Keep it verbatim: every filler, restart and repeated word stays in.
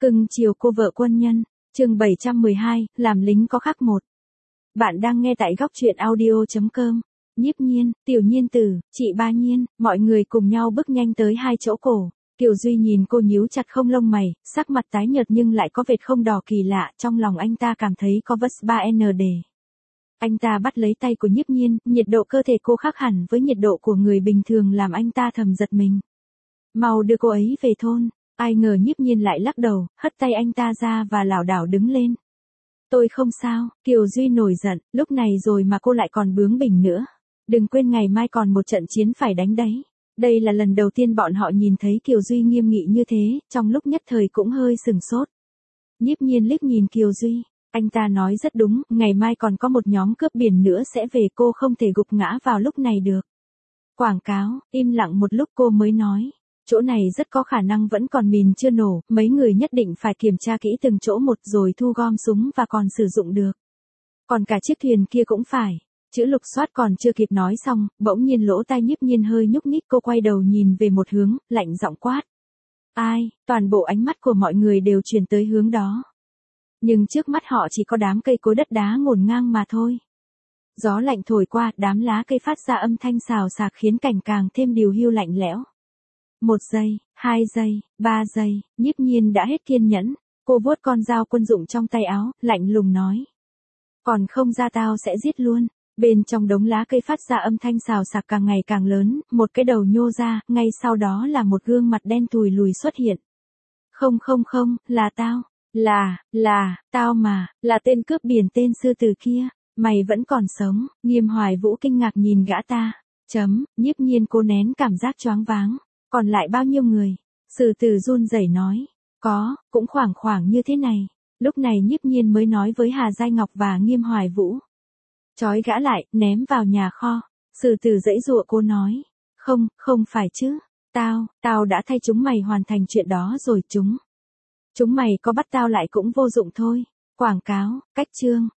Cưng chiều cô vợ quân nhân, chương bảy trăm mười hai, làm lính có khác một. Bạn đang nghe tại góc truyện audio.com. Nhiếp Nhiên, Tiểu Nhiên Tử, chị Ba Nhiên, mọi người cùng nhau bước nhanh tới hai chỗ cổ. Kiều Duy nhìn cô nhíu chặt không lông mày, sắc mặt tái nhợt nhưng lại có vệt không đỏ kỳ lạ, trong lòng anh ta cảm thấy có vất ba n đề. Anh ta bắt lấy tay của Nhiếp Nhiên, nhiệt độ cơ thể cô khác hẳn với nhiệt độ của người bình thường làm anh ta thầm giật mình. Mau đưa cô ấy về thôn. Ai ngờ Nhiếp Nhiên lại lắc đầu, hất tay anh ta ra và lảo đảo đứng lên. Tôi không sao, Kiều Duy nổi giận, lúc này rồi mà cô lại còn bướng bỉnh nữa. Đừng quên ngày mai còn một trận chiến phải đánh đấy. Đây là lần đầu tiên bọn họ nhìn thấy Kiều Duy nghiêm nghị như thế, trong lúc nhất thời cũng hơi sừng sốt. Nhiếp Nhiên liếc nhìn Kiều Duy, anh ta nói rất đúng, ngày mai còn có một nhóm cướp biển nữa sẽ về, cô không thể gục ngã vào lúc này được. Quảng cáo, im lặng một lúc cô mới nói. Chỗ này rất có khả năng vẫn còn mìn chưa nổ, mấy người nhất định phải kiểm tra kỹ từng chỗ một rồi thu gom súng và còn sử dụng được. Còn cả chiếc thuyền kia cũng phải. Chữ Lục Soát còn chưa kịp nói xong, bỗng nhiên lỗ tai Nhiếp Nhiên hơi nhúc nhích, cô quay đầu nhìn về một hướng, lạnh giọng quát. Ai, toàn bộ ánh mắt của mọi người đều chuyển tới hướng đó. Nhưng trước mắt họ chỉ có đám cây cối đất đá ngổn ngang mà thôi. Gió lạnh thổi qua, đám lá cây phát ra âm thanh xào xạc khiến cảnh càng thêm điều hiu lạnh lẽo. Một giây, hai giây, ba giây, Nhiếp Nhiên đã hết kiên nhẫn. Cô vuốt con dao quân dụng trong tay áo, lạnh lùng nói. Còn không ra tao sẽ giết luôn. Bên trong đống lá cây phát ra âm thanh xào xạc càng ngày càng lớn, một cái đầu nhô ra, ngay sau đó là một gương mặt đen thui lùi xuất hiện. Không không không, là tao, là, là, tao mà, là tên cướp biển tên sư tử kia, mày vẫn còn sống. Nghiêm Hoài Vũ kinh ngạc nhìn gã ta. Chấm, Nhiếp Nhiên cô nén cảm giác choáng váng. Còn lại bao nhiêu người? Sử tử run rẩy nói. Có, cũng khoảng khoảng như thế này. Lúc này Nhiếp Nhiên mới nói với Hà Giai Ngọc và Nghiêm Hoài Vũ. Trói gã lại, ném vào nhà kho. Sử tử giãy giụa cô nói. Không, không phải chứ. Tao, tao đã thay chúng mày hoàn thành chuyện đó rồi chúng. Chúng mày có bắt tao lại cũng vô dụng thôi. Quảng cáo, cách chương,